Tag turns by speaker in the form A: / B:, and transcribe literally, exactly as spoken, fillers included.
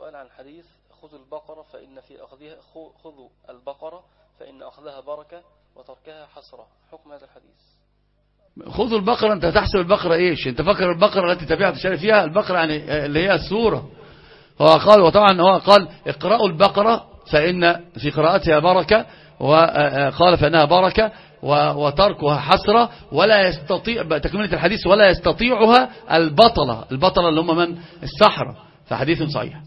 A: سؤال عن حديث خذوا البقرة فإن في أخذها خذوا البقرة فإن أخذها بركة وتركها حسرة، حكم هذا الحديث؟
B: خذوا البقرة، أنت تحسب البقرة إيش؟ أنت فكر البقرة التي تبيع تشتري فيها البقرة يعني اللي هي السورة. هو قال، وطبعا هو قال اقرأوا البقرة فإن في قراءتها بركة، وقال فإنها بركة وتركها حسرة، ولا يستطيع تكملة الحديث ولا يستطيعها البطلة، البطلة اللي هم من السحرة، فحديث صحيح.